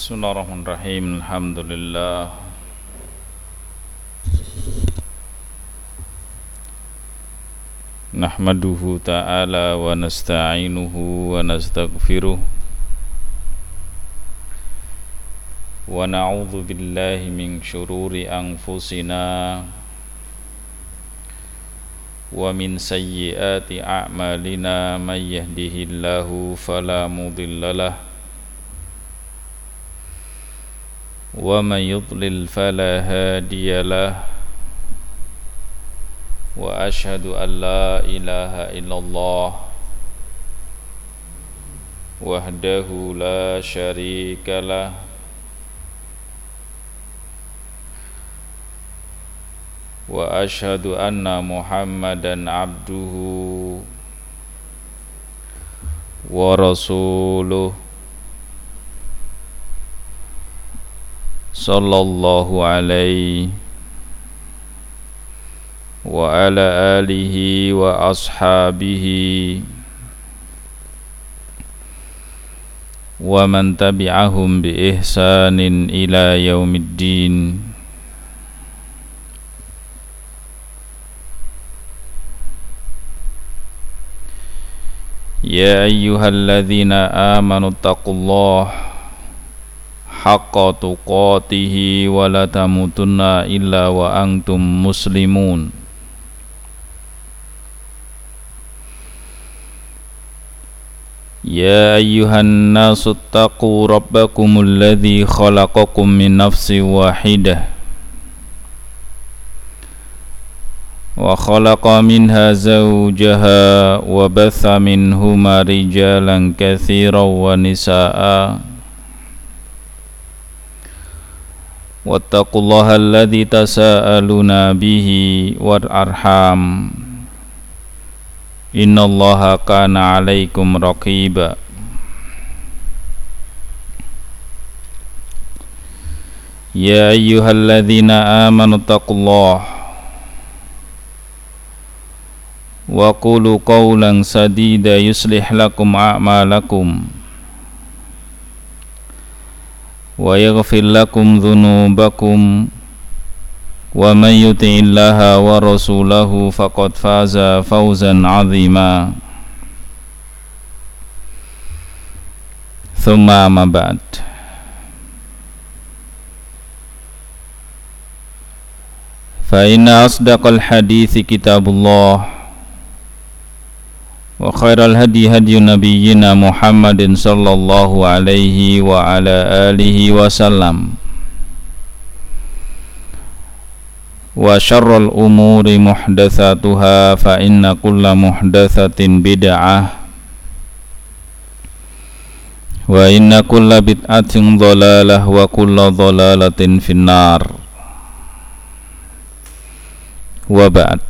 Bismillahirrahmanirrahim. Alhamdulillah. Nahmaduhu ta'ala wa nasta'inuhu wa nastaghfiruh wa na'udzu billahi min syururi anfusina wa min sayyiati a'malina may yahdihillahu fala mudhillalah wa man yudlil fala hadiyalah wa ashhadu an la ilaha illallah wahdahu la syarikalah wa ashhadu anna muhammadan abduhu wa rasuluh sallallahu alaihi wa ala alihi wa ashabihi wa man tabi'ahum bi ihsanin ila yaumiddin. Ya ayyuhalladzina amanu taqullaha haqqa tuqatihi wa la tamutunna illa wa antum muslimun. Ya ayyuhan nasu taqu rabbakumul ladzi khalaqakum min nafsin wahidah wa khalaqa minha zawjaha wa batha minhuma rijalan katsiran wa nisaa'a wattaqullaha alladzi tasaaluna bihi wal arham innallaha kana 'alaikum raqiba. Ya ayyuhalladzina amanu taqullaha wa qulu qawlan sadida yuslih lakum a'malakum wa yaghfir lakum dhunubakum wa man yuti'illaha wa rasulahu faqad faza fawzan 'azima. Thumma amma ba'd. Fa inna asdaqal hadithi kitabullah wa khairal hadi hadi nabiyyina Muhammadin sallallahu alaihi wa ala alihi wasallam wa syarrul umuri muhdatsatuha fa inna kulla muhdatsatin bid'ah wa inna kulla bid'atin dhalalah wa kulla dhalalatin finnar. Wa ba'd.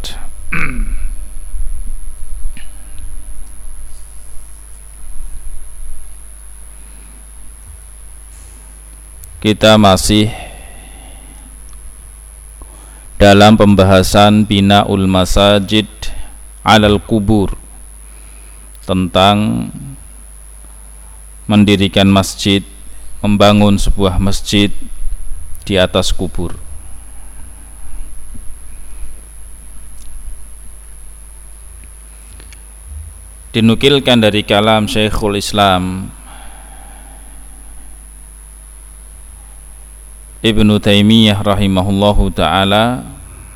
Kita masih dalam pembahasan bina'ul masajid 'alal kubur, tentang mendirikan masjid, membangun sebuah masjid di atas kubur. Dinukilkan dari kalam Syekhul Islam Ibnu Taimiyah rahimahullahu ta'ala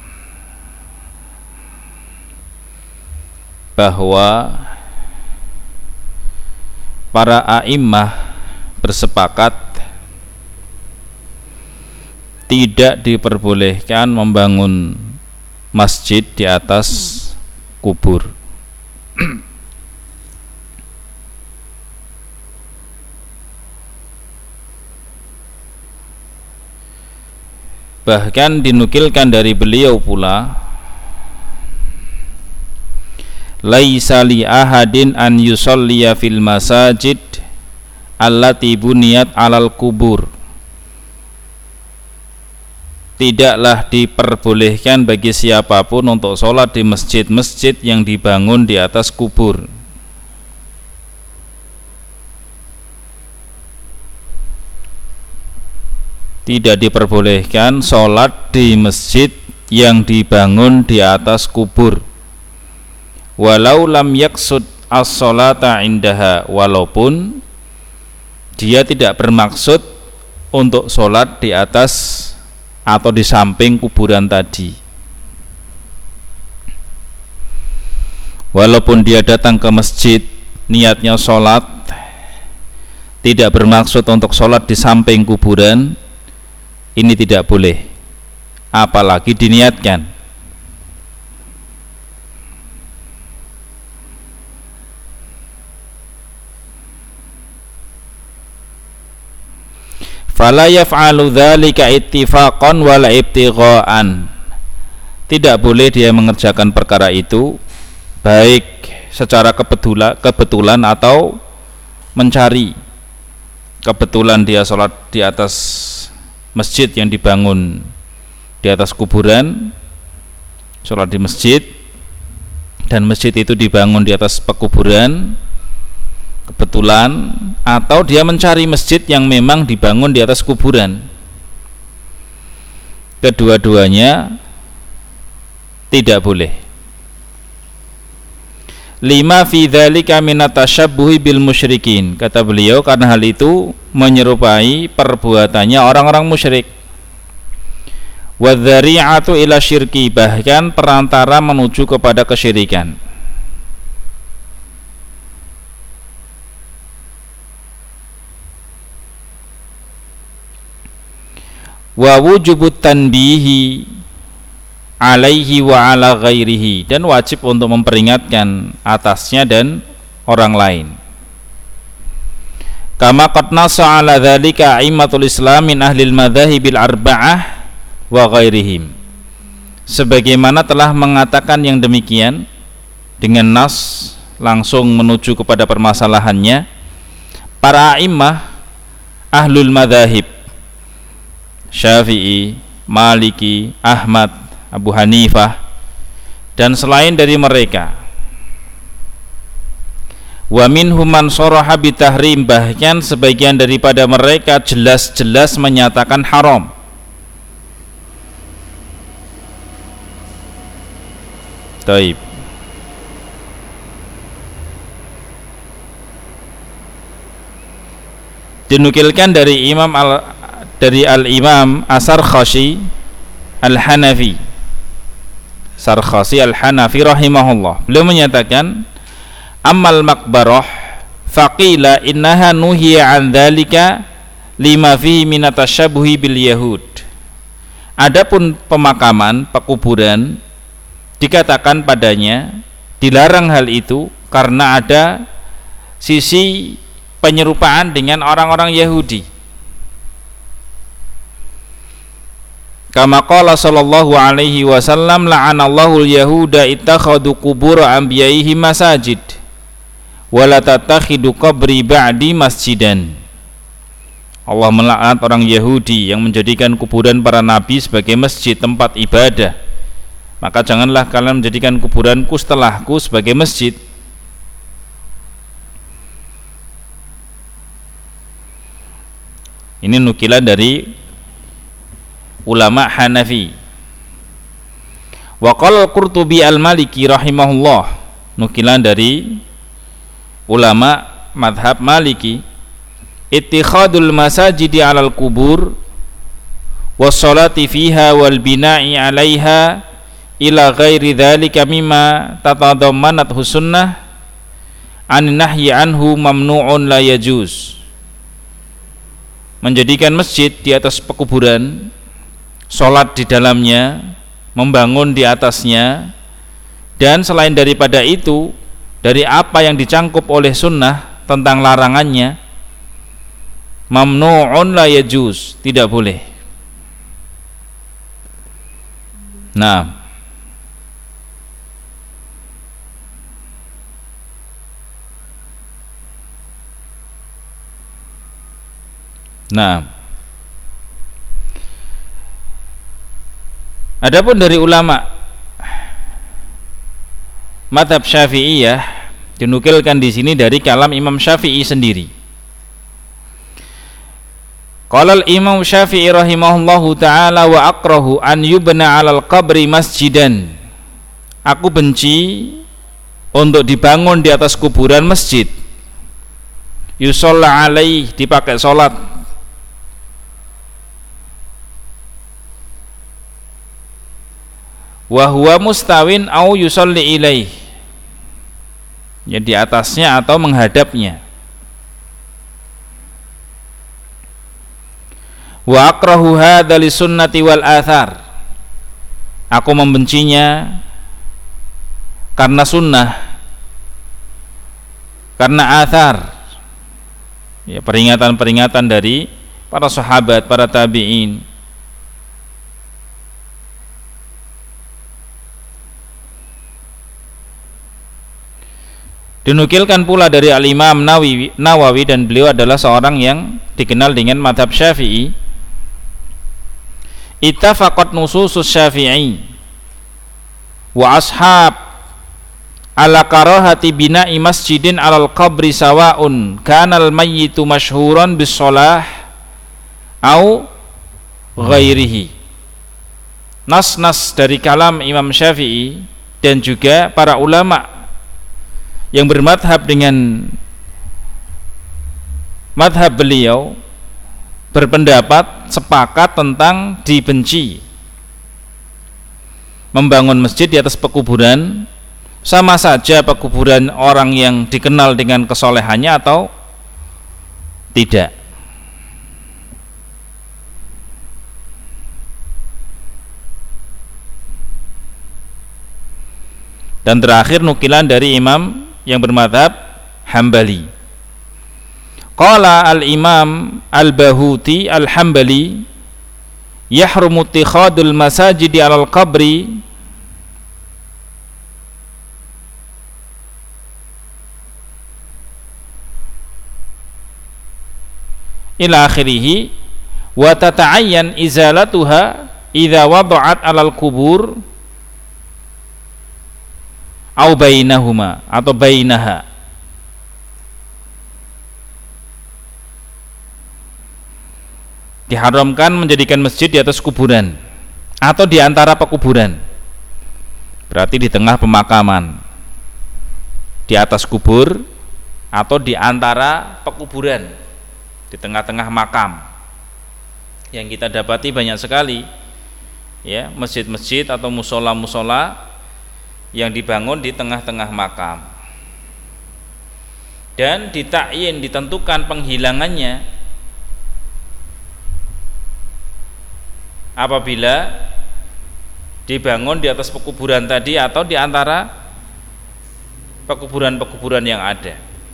bahwa para a'immah bersepakat tidak diperbolehkan membangun masjid di atas kubur. Bahkan dinukilkan dari beliau pula, laisa li ahadin an yusalliya fil masajid allati buniyat 'alal kubur. Tidaklah diperbolehkan bagi siapapun untuk sholat di masjid-masjid yang dibangun di atas kubur. Tidak diperbolehkan sholat di masjid yang dibangun di atas kubur, walau lam yaksud as-sholata indaha, walaupun dia tidak bermaksud untuk sholat di atas atau di samping kuburan tadi. Walaupun dia datang ke masjid niatnya sholat, tidak bermaksud untuk sholat di samping kuburan, ini tidak boleh, apalagi diniatkan. Fala yaf'alu dzalika ittifaqan wala ibtigha'an. Tidak boleh dia mengerjakan perkara itu baik secara kebetulan atau mencari. Kebetulan dia sholat di atas masjid yang dibangun di atas kuburan, sholat di masjid, dan masjid itu dibangun di atas pekuburan kebetulan, atau dia mencari masjid yang memang dibangun di atas kuburan. Kedua-duanya tidak boleh. Lima fi dzalika minat tasyabbuhi bil musyrikin, kata beliau, karena hal itu menyerupai perbuatannya orang-orang musyrik. Wa dzari'atu ila syirki, bahkan perantara menuju kepada kesyirikan. Wa wujubut tanbihi alaihi wa ala ghairihi, dan wajib untuk memperingatkan atasnya dan orang lain. Kama qad nassa ala dzalika a'immatul Islam min ahlil madzahibil arba'ah wa ghairihim, sebagaimana telah mengatakan yang demikian dengan nas langsung menuju kepada permasalahannya para a'immah ahlul madzahib, Syafi'i, Maliki, Ahmad, Abu Hanifah, dan selain dari mereka. Wa minhum man sharaha bitahrim, bahkan sebagian daripada mereka jelas-jelas menyatakan haram. Taib. Dinukilkan dari Al-Imam As-Sarkhashi Al-Hanafi, Sarkhasi Al-Hanafi rahimahullah, beliau menyatakan ammal makbarah faqila innaha nuhiya an dzalika lima fihi minat tasyabuhi bil yahud. Adapun pemakaman, pekuburan, dikatakan padanya dilarang hal itu karena ada sisi penyerupaan dengan orang-orang Yahudi. Kama qala sallallahu alaihi wasallam la'anallahu al-yahuda ittakhadhu qubur anbiya'ihim masajid wa la tattakhidu qabri ba'di masjidan. Allah melaknat orang Yahudi yang menjadikan kuburan para nabi sebagai masjid, tempat ibadah. Maka janganlah kalian menjadikan kuburanku setelahku sebagai masjid. Ini nukilan dari ulama Hanafi. Wa qala Qurtubi Al-Maliki rahimahullah, nukilan dari ulama madhab Maliki, ittikhadul masajidi 'alal kubur wassalati fiha wal bina'i 'alaiha ila ghairi dzalika mimma tatadammanat sunnah an nahyi anhu mamnu'un la yajuz. Menjadikan masjid di atas pekuburan, sholat di dalamnya, membangun di atasnya, dan selain daripada itu dari apa yang dicangkup oleh sunnah tentang larangannya, mamnu'un la yajuz, tidak boleh. Nah, adapun dari ulama mazhab Syafi'iyah, dinukilkan di sini dari kalam Imam Syafi'i sendiri. Qala al-Imam Syafi'i rahimahullahu taala wa akrahu an yubna 'alal qabri masjidan. Aku benci untuk dibangun di atas kuburan masjid. Yusalla alaih, dipakai salat. Wa huwa mustawin au yusalli ilaih. Ya di atasnya atau menghadapnya. Wa akrahu hadza li sunnati wal athar. Aku membencinya karena sunnah, karena athar, ya peringatan-peringatan dari para sahabat, para tabi'in. Dinukilkan pula dari Al-Imam Nawawi, dan beliau adalah seorang yang dikenal dengan mazhab Syafi'i. Ittafaqat nususus Syafi'i wa ashab ala karahati bina'i masjidin alal qabri sawa'un kanal mayyitu masyhuran bis shalah au ghairihi. Nas-nas dari kalam Imam Syafi'i dan juga para ulama yang bermadhab dengan madhab beliau berpendapat sepakat tentang dibenci membangun masjid di atas pekuburan, sama saja pekuburan orang yang dikenal dengan kesolehannya atau tidak. Dan terakhir nukilan dari imam yang bermadhab Hambali. Qala al-Imam al-Bahuti al-Hambali yahrumu ittikhadul masajidi alal qabri ila akhirih wa tata'ayyan izalatuha idza wada'at alal kubur au bainahuma atau bainaha. Diharamkan menjadikan masjid di atas kuburan atau di antara pekuburan. Berarti di tengah pemakaman, di atas kubur atau di antara pekuburan, di tengah-tengah makam. Yang kita dapati banyak sekali ya, masjid-masjid atau musola-musola yang dibangun di tengah-tengah makam. Dan ditakyin, ditentukan penghilangannya apabila dibangun di atas pekuburan tadi atau di antara pekuburan-pekuburan yang ada.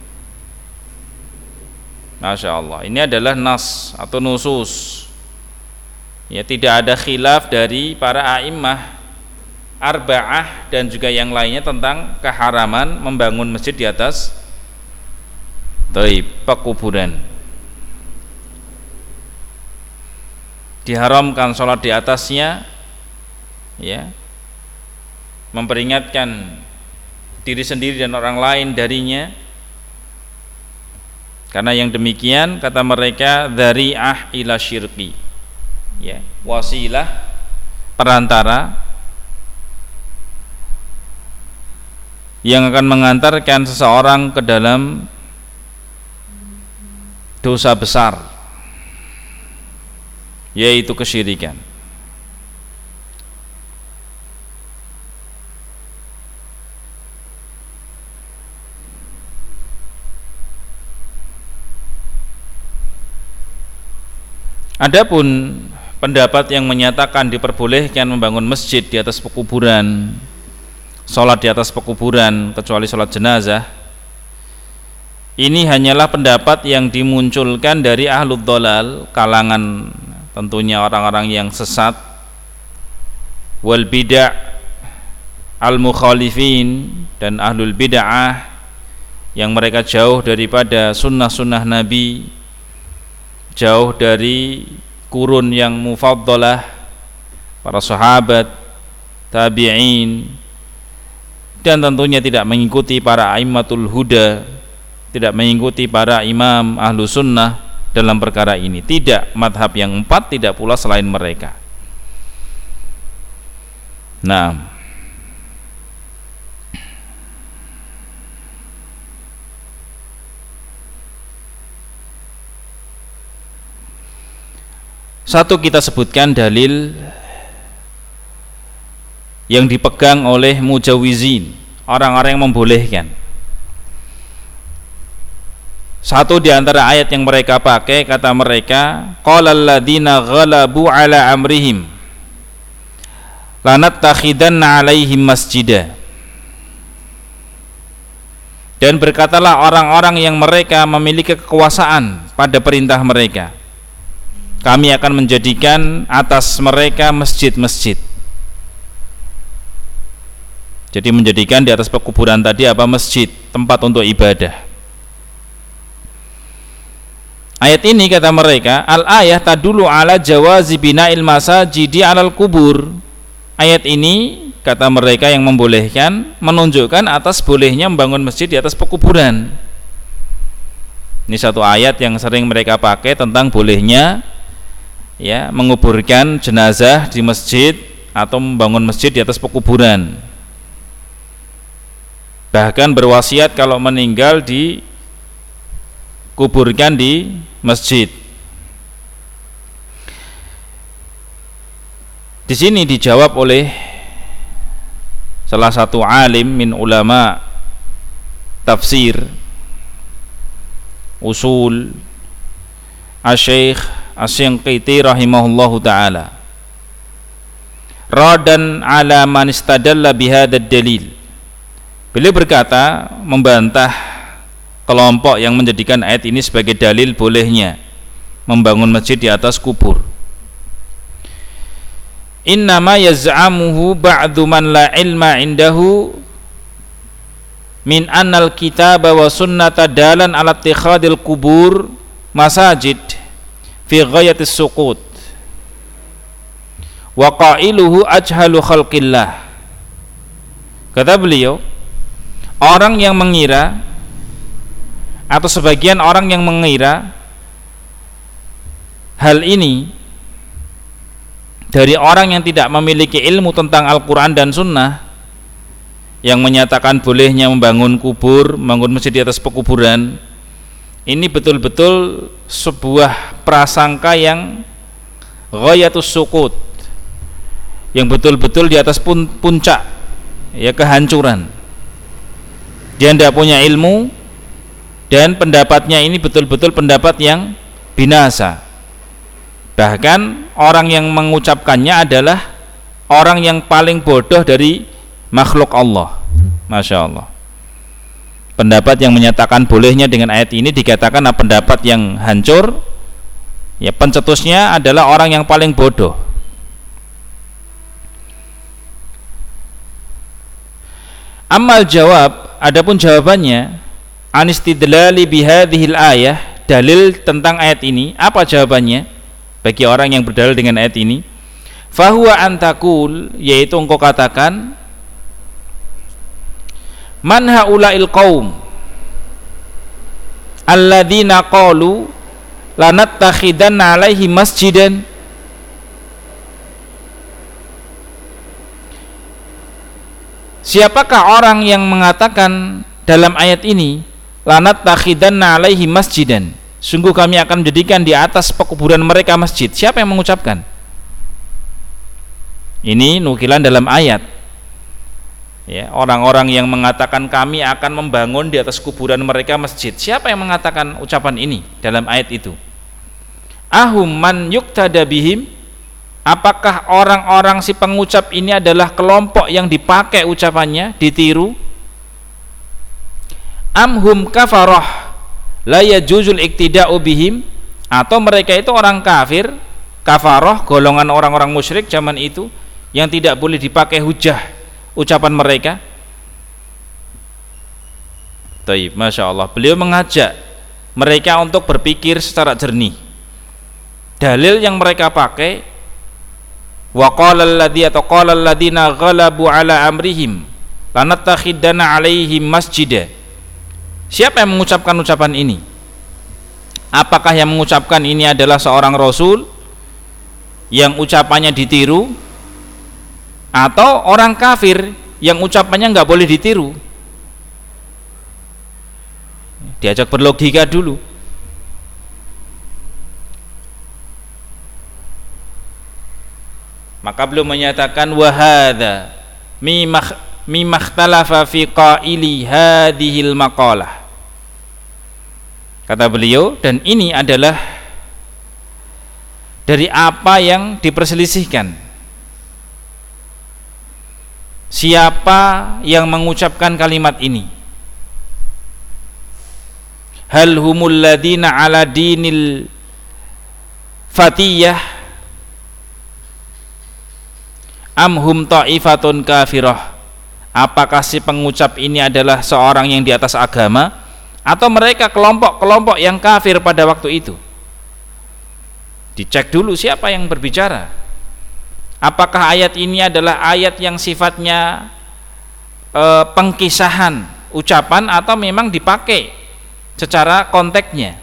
Masya Allah, ini adalah nas atau nusus. Ya, tidak ada khilaf dari para a'immah arba'ah dan juga yang lainnya tentang keharaman membangun masjid di atas pekuburan. Diharamkan sholat di atasnya, ya, memperingatkan diri sendiri dan orang lain darinya, karena yang demikian kata mereka dzari'ah ila syirki, ya, wasilah perantara yang akan mengantarkan seseorang ke dalam dosa besar, yaitu kesyirikan. Adapun pendapat yang menyatakan diperbolehkan membangun masjid di atas pekuburan, sholat di atas pekuburan kecuali sholat jenazah, ini hanyalah pendapat yang dimunculkan dari ahlud dhalal, kalangan tentunya orang-orang yang sesat, wal bid'ah al mukhalifin, dan ahlul bid'ah yang mereka jauh daripada sunnah-sunnah Nabi, jauh dari kurun yang mufaddalah, para sahabat, tabi'in, dan tentunya tidak mengikuti para a'immatul huda, tidak mengikuti para imam ahlu sunnah, dalam perkara ini, tidak madhab yang 4, tidak pula selain mereka. Nah, satu kita sebutkan dalil yang dipegang oleh mujawizin, orang-orang yang membolehkan. Satu di antara ayat yang mereka pakai, kata mereka, qalal ladzina ghalabu ala amrihim lanattakhidanna alaihim masjida. Dan berkatalah orang-orang yang mereka memiliki kekuasaan pada perintah mereka, kami akan menjadikan atas mereka masjid-masjid. Jadi menjadikan di atas pekuburan tadi apa? Masjid, tempat untuk ibadah. Ayat ini kata mereka, al-ayah tadulu ala jawazi bina'il masajidi alal kubur. Ayat ini kata mereka yang membolehkan, menunjukkan atas bolehnya membangun masjid di atas pekuburan. Ini satu ayat yang sering mereka pakai tentang bolehnya ya menguburkan jenazah di masjid atau membangun masjid di atas pekuburan. Bahkan berwasiat kalau meninggal dikuburkan di masjid. Di sini dijawab oleh salah satu alim min ulama tafsir usul, Asy-Syaikh Asy-Syanqiti rahimahullahu taala, radan ala man istadalla bihadzal dalil. Beliau berkata, membantah kelompok yang menjadikan ayat ini sebagai dalil bolehnya membangun masjid di atas kubur. Innama yaz'amuhu ba'du man la ilma indahu min annal kitaba wa sunnata dalan ala ittikhadil kubur masajid fi ghayatis suqut wa qailuhu ajhalu khalqillah. Kata beliau, orang yang mengira atau sebagian orang yang mengira hal ini dari orang yang tidak memiliki ilmu tentang Al-Quran dan Sunnah, yang menyatakan bolehnya membangun kubur, membangun masjid di atas pekuburan, ini betul-betul sebuah prasangka yang ghayatus suqut, yang betul-betul di atas puncak ya kehancuran. Dia tidak punya ilmu dan pendapatnya ini betul-betul pendapat yang binasa. Bahkan orang yang mengucapkannya adalah orang yang paling bodoh dari makhluk Allah. Masya Allah. Pendapat yang menyatakan bolehnya dengan ayat ini dikatakan pendapat yang hancur, ya pencetusnya adalah orang yang paling bodoh. Amal jawab, adapun jawabannya, anistidlali bihadhil ayah, dalil tentang ayat ini, apa jawabannya bagi orang yang berdalil dengan ayat ini? Fahuwa antakul, yaitu engkau katakan, man haula'il qaum alladzina qalu lanattakhidanna alaihi masjidan. Siapakah orang yang mengatakan dalam ayat ini lanattakhidanna alaihi masjidan, sungguh kami akan menjadikan di atas pekuburan mereka masjid? Siapa yang mengucapkan? Ini nukilan dalam ayat ya, orang-orang yang mengatakan kami akan membangun di atas kuburan mereka masjid. Siapa yang mengatakan ucapan ini dalam ayat itu? Ahum man yuktada bihim, apakah orang-orang si pengucap ini adalah kelompok yang dipakai ucapannya, ditiru? Amhum kafarah la yajuzul iktida'u bihim, atau mereka itu orang kafir, kafarah, golongan orang-orang musyrik zaman itu yang tidak boleh dipakai hujah ucapan mereka. Taib, Masya Allah. Beliau mengajak mereka untuk berpikir secara jernih. Dalil yang mereka pakai, wa qala alladhi atau qala alladhina ghalabu ala amrihim lanattakhidanna alaihim masjida. Siapa yang mengucapkan ucapan ini? Apakah yang mengucapkan ini adalah seorang rasul yang ucapannya ditiru, atau orang kafir yang ucapannya nggak boleh ditiru? Diajak berlogika dulu. Maka beliau menyatakan wahada mimakhtalafa fi qaili hadhil maqalah. Kata beliau, dan ini adalah dari apa yang diperselisihkan. Siapa yang mengucapkan kalimat ini? Hal humul ladina ala dinil fatiyah am hum ta'ifatun kafirah? Apakah si pengucap ini adalah seorang yang di atas agama, atau mereka kelompok-kelompok yang kafir pada waktu itu? Dicek dulu siapa yang berbicara. Apakah ayat ini adalah ayat yang sifatnya pengkisahan ucapan, atau memang dipakai secara konteksnya?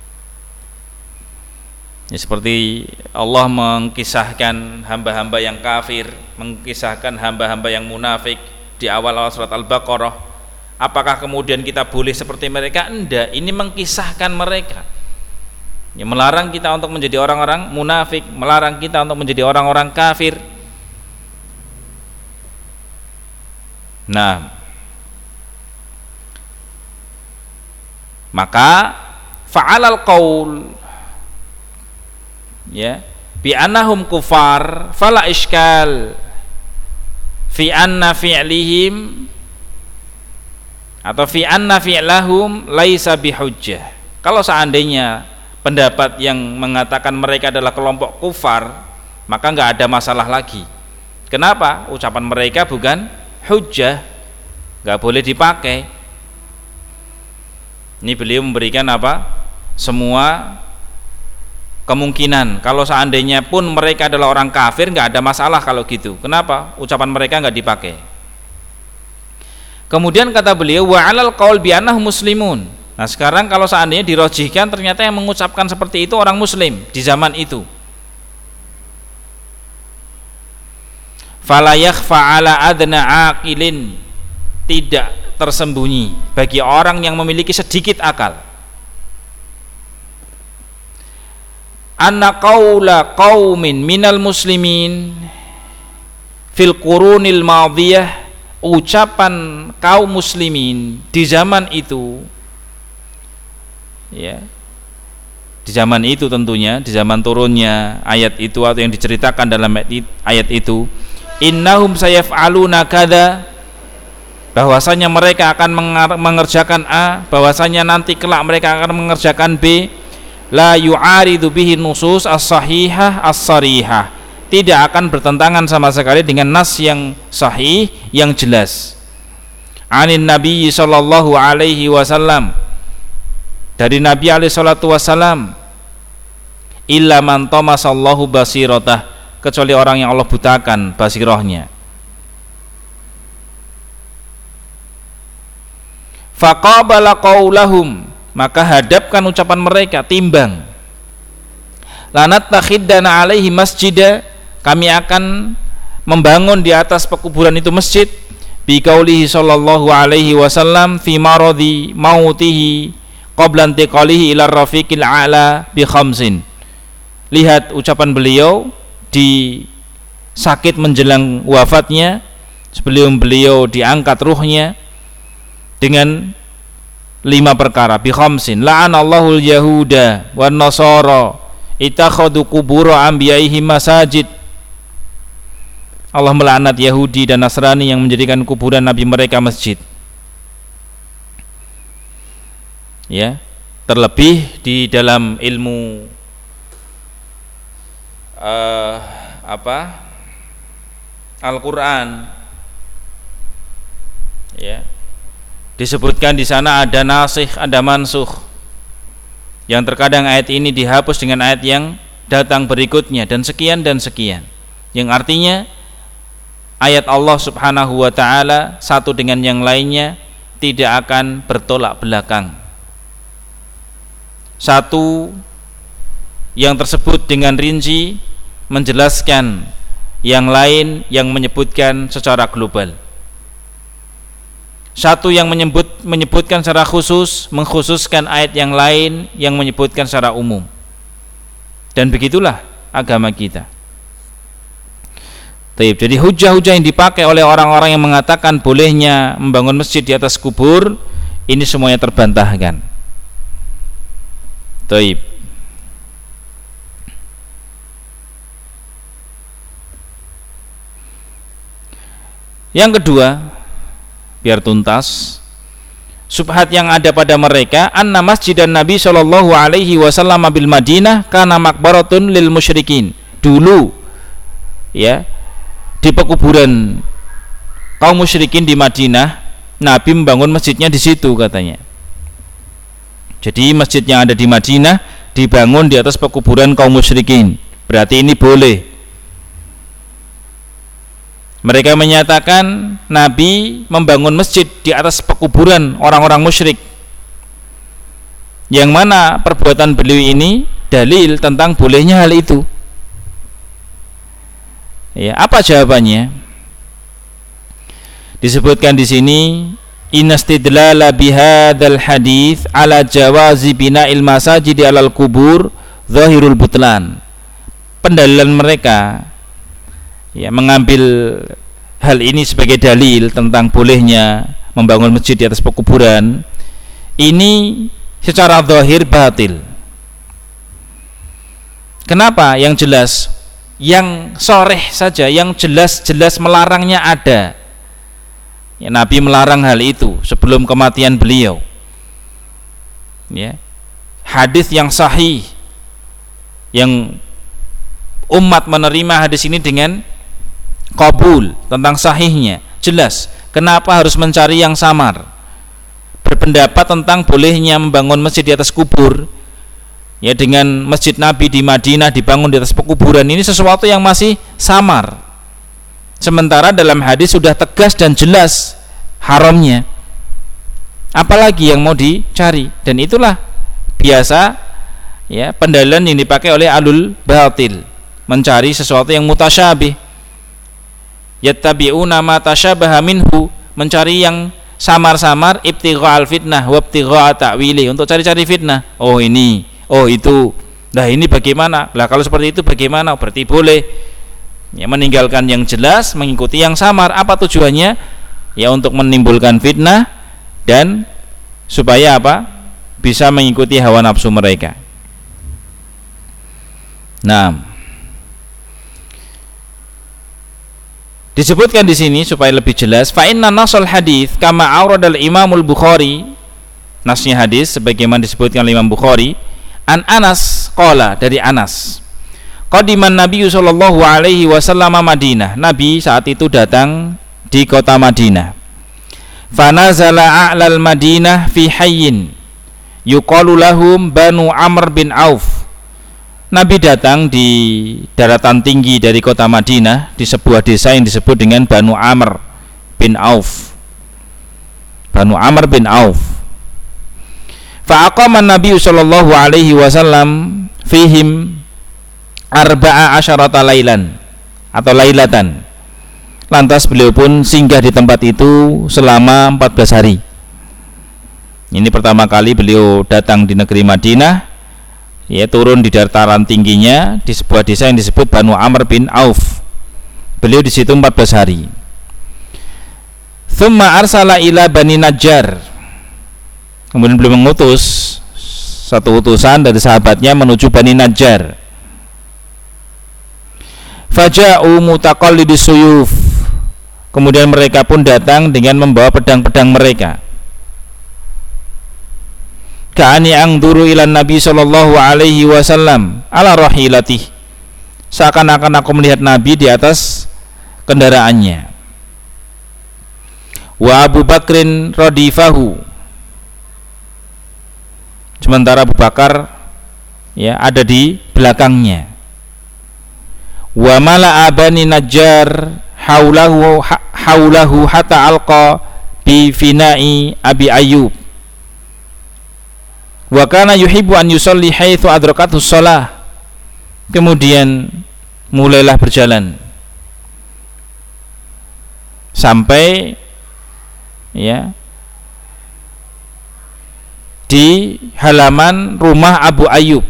Ya, seperti Allah mengkisahkan hamba-hamba yang kafir, mengkisahkan hamba-hamba yang munafik di awal-awal surat Al-Baqarah. Apakah kemudian kita boleh seperti mereka? Enggak, ini mengkisahkan mereka. Ya, melarang kita untuk menjadi orang-orang munafik, melarang kita untuk menjadi orang-orang kafir. Nah, maka fa'alal qaul, ya, bi annahum kufar fala iskal fi anna fi'lihim atau fi anna fi'lahum laisa bihujjah. Kalau seandainya pendapat yang mengatakan mereka adalah kelompok kufar, maka nggak ada masalah lagi. Kenapa? Ucapan mereka bukan hujjah, nggak boleh dipakai. Ini beliau memberikan apa? Semua kemungkinan. Kalau seandainya pun mereka adalah orang kafir, nggak ada masalah kalau gitu. Kenapa? Ucapan mereka nggak dipakai. Kemudian kata beliau, wa 'alal qaul bi annahum muslimun. Nah, sekarang kalau seandainya dirojihkan ternyata yang mengucapkan seperti itu orang muslim di zaman itu. Fala yakhfa 'ala adna aqilin, tidak tersembunyi bagi orang yang memiliki sedikit akal. Anna qaula qaumin minal muslimin fil qurunil madhiyah, ucapan kaum muslimin di zaman itu, ya, di zaman itu tentunya, di zaman turunnya ayat itu atau yang diceritakan dalam ayat itu, innahum sayaf'aluna kadza, bahwasanya mereka akan mengerjakan A, bahwasanya nanti kelak mereka akan mengerjakan B, la yu'aridu bihi nusus as-sahihah as-sarihah, tidak akan bertentangan sama sekali dengan nas yang sahih yang jelas. Anin Nabi sallallahu alaihi wasallam, dari Nabi alaihi salatu wasallam, illa man tamasallahu basiratah, kecuali orang yang Allah butakan basirahnya. Faqabala qaulahum, maka hadapkan ucapan mereka, timbang. Lanat takhiddana alaihi masjida, kami akan membangun di atas pekuburan itu masjid. Bi qaulihi sallallahu alaihi wasallam fi maradi mautihi qabla intiqalihi ila rafiqil a'la bi khamsin. Lihat ucapan beliau di sakit menjelang wafatnya, sebelum beliau diangkat ruhnya, dengan 5 perkara. Bi khamsin, la'anallahu al-yahuda wan nasara ittakhadhu qubur anbiya'ihim masajid. Allah melaknat Yahudi dan Nasrani yang menjadikan kuburan nabi mereka masjid. Ya, terlebih di dalam ilmu Al-Qur'an, ya, disebutkan di sana ada nasikh, ada mansukh, yang terkadang ayat ini dihapus dengan ayat yang datang berikutnya, dan sekian, yang artinya ayat Allah subhanahu wa ta'ala satu dengan yang lainnya tidak akan bertolak belakang. satu yang tersebut dengan rinci menjelaskan yang lain yang menyebutkan secara global. Satu yang menyebutkan secara khusus mengkhususkan ayat yang lain yang menyebutkan secara umum. Dan begitulah agama kita. Jadi hujah-hujah yang dipakai oleh orang-orang yang mengatakan bolehnya membangun masjid di atas kubur, ini semuanya terbantahkan. Yang kedua, biar tuntas, subhat yang ada pada mereka, anna masjidan Nabi sallallahu alaihi wasallam bil Madinah kana makbaratun lil musyrikin. Dulu ya, di pekuburan kaum musyrikin di Madinah, Nabi membangun masjidnya di situ katanya. Jadi masjid yang ada di Madinah dibangun di atas pekuburan kaum musyrikin. Berarti ini boleh. Mereka menyatakan Nabi membangun masjid di atas pekuburan orang-orang musyrik, yang mana perbuatan beliau ini dalil tentang bolehnya hal itu. Ya, apa jawabannya? Disebutkan di sini, inastidlala bihadzal hadits ala jawazi bina'il masajidi alal kubur zahirul butlan. Pendalilan mereka ya mengambil hal ini sebagai dalil tentang bolehnya membangun masjid di atas pekuburan, ini secara zahir batil. Kenapa? Yang jelas, yang sharih saja, yang jelas-jelas melarangnya ada ya, Nabi melarang hal itu sebelum kematian beliau ya. Hadis yang sahih, yang umat menerima hadis ini dengan qabul tentang sahihnya, jelas. Kenapa harus mencari yang samar? Berpendapat tentang bolehnya membangun masjid di atas kubur ya, dengan masjid Nabi di Madinah dibangun di atas pekuburan, ini sesuatu yang masih samar. Sementara dalam hadis sudah tegas dan jelas haramnya. Apalagi yang mau dicari? Dan itulah biasa ya pendalilan yang dipakai oleh alul batil, mencari sesuatu yang mutasyabih. Yattabi'una ma tasyabaha minhu, mencari yang samar-samar, ibtigha'al fitnah wa ibtigha'a ta'wili, untuk cari-cari fitnah. Oh ini, oh itu. Nah ini bagaimana? Lah kalau seperti itu bagaimana? Berarti boleh. Ya, meninggalkan yang jelas, mengikuti yang samar. Apa tujuannya? Ya untuk menimbulkan fitnah dan supaya apa? Bisa mengikuti hawa nafsu mereka. Nah, disebutkan di sini supaya lebih jelas, fa inna nasal hadis kama auradal Imamul Bukhari, nasnya hadis sebagaimana disebutkan oleh Imam Bukhari, an Anas qala, dari Anas, qadiman Nabi sallallahu alaihi wasallam Madinah, Nabi saat itu datang di kota Madinah. Fa nazala a'lal Madinah fi hayyin yuqalu lahum Banu Amr bin Auf. Nabi datang di daratan tinggi dari kota Madinah, di sebuah desa yang disebut dengan Banu Amr bin Auf. Banu Amr bin Auf. Fa'aqama Nabi sallallahu alaihi wasallam fihim arba'a asyarata lailan atau lailatan. Lantas beliau pun singgah di tempat itu selama 14 hari. Ini pertama kali beliau datang di negeri Madinah. Ya, turun di dataran tingginya di sebuah desa yang disebut Banu Amr bin Auf. Beliau di situ 14 hari. Tsumma arsala ila Bani Najjar. Kemudian beliau mengutus satu utusan dari sahabatnya menuju Bani Najjar. Faja'u mutaqallidis suyuf. Kemudian mereka pun datang dengan membawa pedang-pedang mereka. Ka'ani angduru ilan Nabi sallallahu alaihi wasallam ala rahilatih, seakan-akan aku melihat Nabi di atas kendaraannya. Wa Abu Bakrin radifahu, sementara Abu Bakar ya ada di belakangnya. Wa mala'a Bani Najjar haulahu hatta alqa bi fina'i Abi Ayyub Wa kana yuhibbu an yusalli haitsu adrakathu shalah. Kemudian mulailah berjalan sampai ya di halaman rumah Abu Ayyub.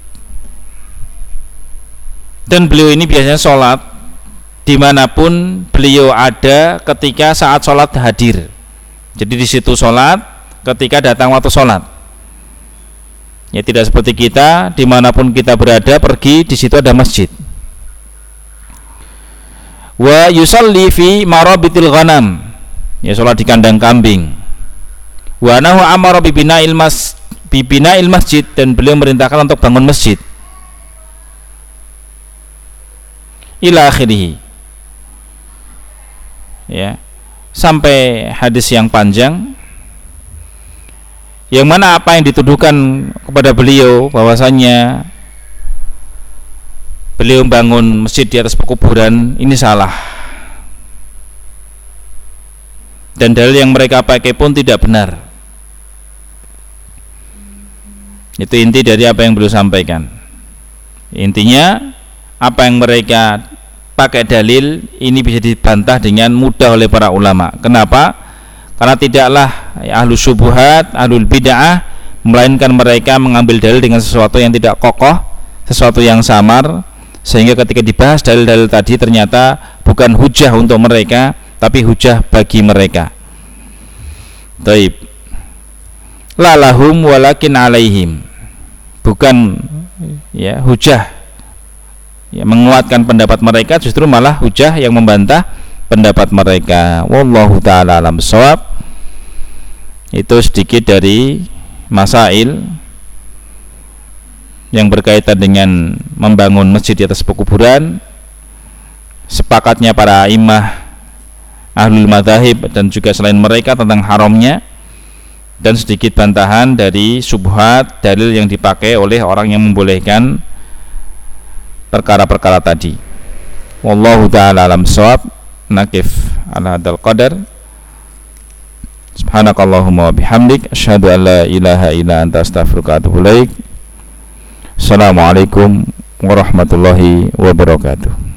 Dan beliau ini biasanya sholat dimanapun beliau ada ketika saat sholat hadir. Jadi di situ sholat ketika datang waktu sholat. Ya, tidak seperti kita dimanapun kita berada pergi, di situ ada masjid. Wa yusalli fi marabitil ghanam, ya sholat di kandang kambing. Wa nahu amara bibina'il masjid, dan beliau merintahkan untuk bangun masjid. Ila akhirih, ya, sampai hadis yang panjang, yang mana apa yang dituduhkan kepada beliau bahwasanya beliau membangun masjid di atas pekuburan ini salah, dan dalil yang mereka pakai pun tidak benar. Itu inti dari apa yang beliau sampaikan. Intinya apa yang mereka pakai dalil ini bisa dibantah dengan mudah oleh para ulama. Kenapa? Karena tidaklah ahlu syubhat, ahlul bid'ah, melainkan mereka mengambil dalil dengan sesuatu yang tidak kokoh, sesuatu yang samar, sehingga ketika dibahas dalil-dalil tadi ternyata bukan hujah untuk mereka, tapi hujah bagi mereka. Taib. La lahum walakin alaihim. Bukan ya hujah ya menguatkan pendapat mereka, justru malah hujah yang membantah pendapat mereka. Wallahu ta'ala alam shawab. Itu sedikit dari masail yang berkaitan dengan membangun masjid di atas pekuburan. Sepakatnya para imah ahlul madzhab dan juga selain mereka tentang haramnya, dan sedikit bantahan dari syubhat dalil yang dipakai oleh orang yang membolehkan perkara-perkara tadi. Wallahu ta'ala alam shawab. Nakif ala hadzal qadar. Subhanakallahumma wa bihamdik, asyhadu an la ilaha illa anta, astaghfiruka wa atubu ilaik. Assalamualaikum warahmatullahi wabarakatuh.